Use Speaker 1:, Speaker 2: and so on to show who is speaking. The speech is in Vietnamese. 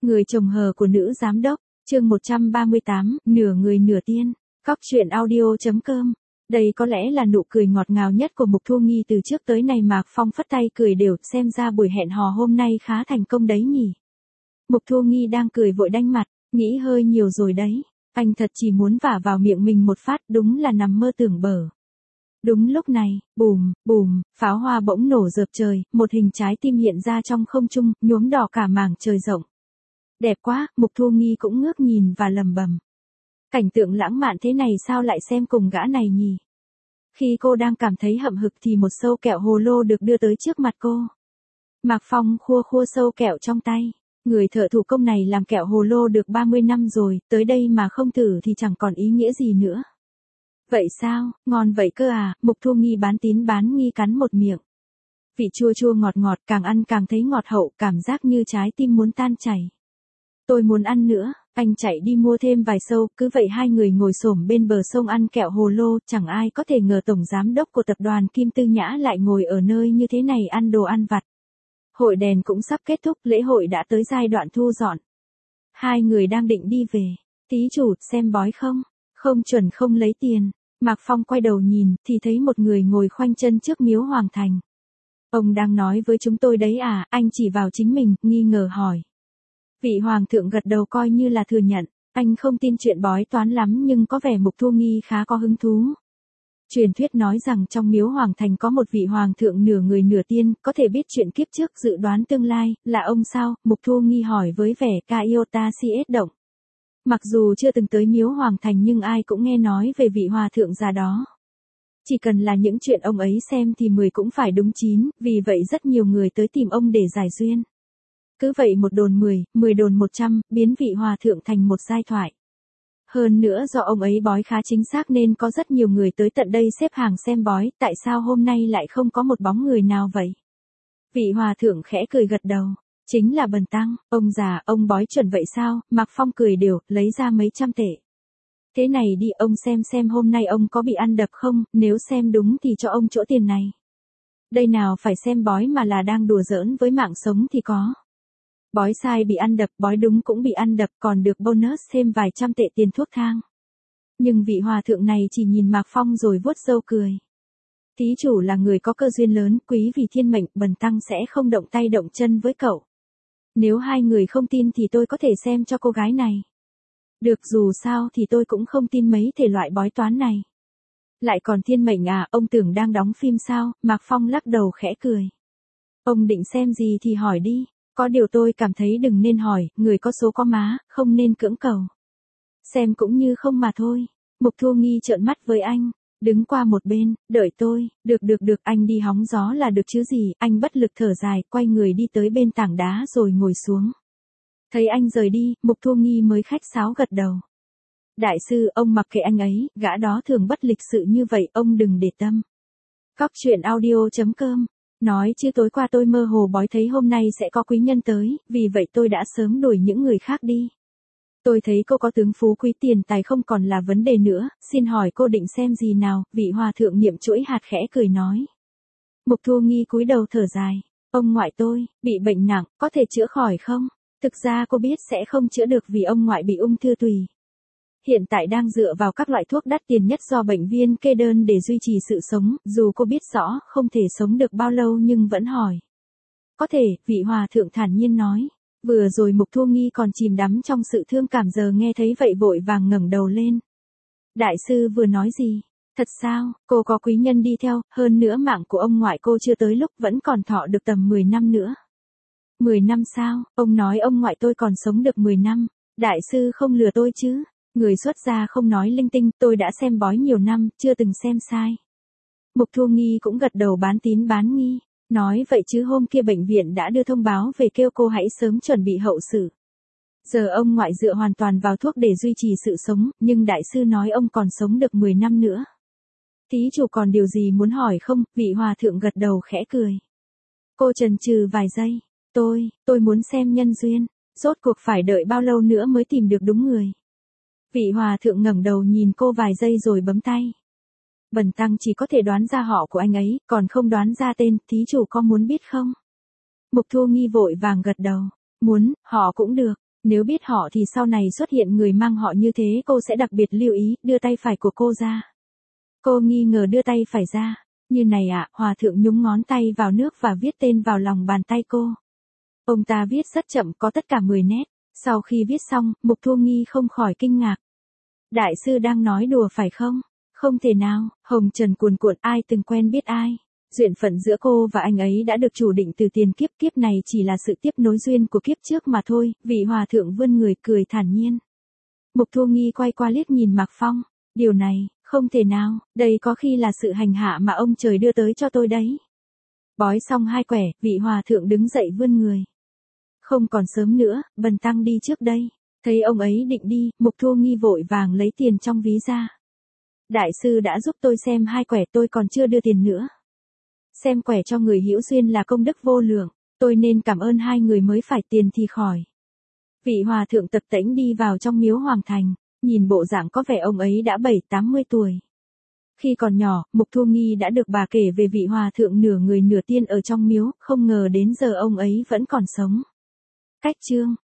Speaker 1: Người chồng hờ của nữ giám đốc, chương 138, nửa người nửa tiên, Cóc truyện audio.com. Đây có lẽ là nụ cười ngọt ngào nhất của Mục Thu Nghi từ trước tới nay. Mạc Phong phất tay cười đều, xem ra buổi hẹn hò hôm nay khá thành công đấy nhỉ. Mục Thu Nghi đang cười vội đanh mặt, nghĩ hơi nhiều rồi đấy, anh thật chỉ muốn vả vào miệng mình một phát, đúng là nằm mơ tưởng bở. Đúng lúc này, bùm, bùm, pháo hoa bỗng nổ rợp trời, một hình trái tim hiện ra trong không trung, nhuốm đỏ cả mảng trời rộng. Đẹp quá, Mục Thu Nghi cũng ngước nhìn và lầm bầm. Cảnh tượng lãng mạn thế này sao lại xem cùng gã này nhỉ? Khi cô đang cảm thấy hậm hực thì một sâu kẹo hồ lô được đưa tới trước mặt cô. Mạc Phong khua khua sâu kẹo trong tay. Người thợ thủ công này làm kẹo hồ lô được 30 năm rồi, tới đây mà không thử thì chẳng còn ý nghĩa gì nữa. Vậy sao, ngon vậy cơ à? Mục Thu Nghi bán tín bán nghi cắn một miệng. Vị chua chua ngọt ngọt, càng ăn càng thấy ngọt hậu, cảm giác như trái tim muốn tan chảy. Tôi muốn ăn nữa, anh chạy đi mua thêm vài sâu, cứ vậy hai người ngồi xổm bên bờ sông ăn kẹo hồ lô. Chẳng ai có thể ngờ tổng giám đốc của tập đoàn Kim Tư Nhã lại ngồi ở nơi như thế này ăn đồ ăn vặt. Hội đèn cũng sắp kết thúc, lễ hội đã tới giai đoạn thu dọn. Hai người đang định đi về. Thí chủ, xem bói không? Không chuẩn không lấy tiền. Mạc Phong quay đầu nhìn, thì thấy một người ngồi khoanh chân trước miếu Hoàng Thành. Ông đang nói với chúng tôi đấy à? Anh chỉ vào chính mình, nghi ngờ hỏi. Vị Hoàng thượng gật đầu coi như là thừa nhận. Anh không tin chuyện bói toán lắm nhưng có vẻ Mục Thu Nghi khá có hứng thú. Truyền thuyết nói rằng trong miếu Hoàng Thành có một vị Hoàng thượng nửa người nửa tiên, có thể biết chuyện kiếp trước dự đoán tương lai, là ông sao? Mục Thu Nghi hỏi với vẻ Caiota siết động. Mặc dù chưa từng tới miếu Hoàng Thành nhưng ai cũng nghe nói về vị Hòa thượng già đó. Chỉ cần là những chuyện ông ấy xem thì 10 cũng phải đúng 9, vì vậy rất nhiều người tới tìm ông để giải duyên. Cứ vậy một đồn 10, 10 đồn 100, biến vị Hòa thượng thành một giai thoại. Hơn nữa do ông ấy bói khá chính xác nên có rất nhiều người tới tận đây xếp hàng xem bói, tại sao hôm nay lại không có một bóng người nào vậy? Vị Hòa thượng khẽ cười gật đầu. Chính là Bần Tăng, ông già, ông bói chuẩn vậy sao? Mạc Phong cười đều, lấy ra mấy trăm tệ. Thế này đi, ông xem hôm nay ông có bị ăn đập không, nếu xem đúng thì cho ông chỗ tiền này. Đây nào phải xem bói mà là đang đùa giỡn với mạng sống thì có. Bói sai bị ăn đập, bói đúng cũng bị ăn đập, còn được bonus thêm vài trăm tệ tiền thuốc thang. Nhưng vị Hòa thượng này chỉ nhìn Mạc Phong rồi vuốt râu cười. Thí chủ là người có cơ duyên lớn, quý vì thiên mệnh, Bần Tăng sẽ không động tay động chân với cậu. Nếu hai người không tin thì tôi có thể xem cho cô gái này. Được, dù sao thì tôi cũng không tin mấy thể loại bói toán này. Lại còn thiên mệnh à, ông tưởng đang đóng phim sao? Mạc Phong lắc đầu khẽ cười. Ông định xem gì thì hỏi đi, có điều tôi cảm thấy đừng nên hỏi, người có số có má, không nên cưỡng cầu. Xem cũng như không mà thôi. Mục Thu Nghi trợn mắt với anh. Đứng qua một bên, đợi tôi, được, anh đi hóng gió là được chứ gì, anh bất lực thở dài, quay người đi tới bên tảng đá rồi ngồi xuống. Thấy anh rời đi, Mục Thu Nghi mới khách sáo gật đầu. Đại sư, ông mặc kệ anh ấy, gã đó thường bất lịch sự như vậy, ông đừng để tâm. Cóc truyện audio.com. Nói chứ tối qua tôi mơ hồ bói thấy hôm nay sẽ có quý nhân tới, vì vậy tôi đã sớm đuổi những người khác đi. Tôi thấy cô có tướng phú quý tiền tài không còn là vấn đề nữa, xin hỏi cô định xem gì nào? Vị Hòa thượng niệm chuỗi hạt khẽ cười nói. Mục Thu Nghi cúi đầu thở dài. Ông ngoại tôi, bị bệnh nặng, có thể chữa khỏi không? Thực ra cô biết sẽ không chữa được vì ông ngoại bị ung thư tùy. Hiện tại đang dựa vào các loại thuốc đắt tiền nhất do bệnh viên kê đơn để duy trì sự sống, dù cô biết rõ không thể sống được bao lâu nhưng vẫn hỏi. Có thể, vị Hòa thượng thản nhiên nói. Vừa rồi Mục Thu Nghi còn chìm đắm trong sự thương cảm, giờ nghe thấy vậy vội vàng ngẩng đầu lên. Đại sư vừa nói gì? Thật sao, cô có quý nhân đi theo, hơn nữa mạng của ông ngoại cô chưa tới lúc vẫn còn thọ được tầm 10 năm nữa. 10 năm sao, ông nói ông ngoại tôi còn sống được 10 năm, đại sư không lừa tôi chứ, người xuất gia không nói linh tinh, tôi đã xem bói nhiều năm, chưa từng xem sai. Mục Thu Nghi cũng gật đầu bán tín bán nghi. Nói vậy chứ hôm kia bệnh viện đã đưa thông báo về kêu cô hãy sớm chuẩn bị hậu sự. Giờ ông ngoại dựa hoàn toàn vào thuốc để duy trì sự sống, nhưng đại sư nói ông còn sống được 10 năm nữa. Thí chủ còn điều gì muốn hỏi không? Vị Hòa thượng gật đầu khẽ cười. Cô chần chừ vài giây. Tôi muốn xem nhân duyên. Rốt cuộc phải đợi bao lâu nữa mới tìm được đúng người. Vị Hòa thượng ngẩng đầu nhìn cô vài giây rồi bấm tay. Bần Tăng chỉ có thể đoán ra họ của anh ấy, còn không đoán ra tên, thí chủ có muốn biết không? Mục Thu Nghi vội vàng gật đầu. Muốn, họ cũng được, Nếu biết họ thì sau này xuất hiện người mang họ như thế cô sẽ đặc biệt lưu ý, đưa tay phải của cô ra. Cô nghi ngờ đưa tay phải ra. Như này ạ, hòa thượng nhúng ngón tay vào nước và viết tên vào lòng bàn tay cô. Ông ta viết rất chậm, có tất cả 10 nét. Sau khi viết xong, Mục Thu Nghi không khỏi kinh ngạc. Đại sư đang nói đùa phải không? Không thể nào, hồng trần cuồn cuộn, ai từng quen biết ai. Duyên phận giữa cô và anh ấy đã được chủ định từ tiền kiếp, kiếp này chỉ là sự tiếp nối duyên của kiếp trước mà thôi. Vị hòa thượng vươn người cười thản nhiên. Mục Thu Nghi quay qua liếc nhìn Mạc Phong. Điều này, không thể nào, đây có khi là sự hành hạ mà ông trời đưa tới cho tôi đấy. Bói xong 2 quẻ, vị hòa thượng đứng dậy vươn người. Không còn sớm nữa, bần tăng đi trước đây. Thấy ông ấy định đi, Mục Thu Nghi vội vàng lấy tiền trong ví ra. Đại sư đã giúp tôi xem 2 quẻ, tôi còn chưa đưa tiền nữa. Xem quẻ cho người hữu duyên là công đức vô lượng, tôi nên cảm ơn 2 người mới phải, tiền thì khỏi. Vị hòa thượng tập tễnh đi vào trong miếu hoàng thành, nhìn bộ dạng có vẻ ông ấy đã 70-80 tuổi. Khi còn nhỏ, Mục Thu Nghi đã được bà kể về vị hòa thượng nửa người nửa tiên ở trong miếu, không ngờ đến giờ ông ấy vẫn còn sống. Cách chương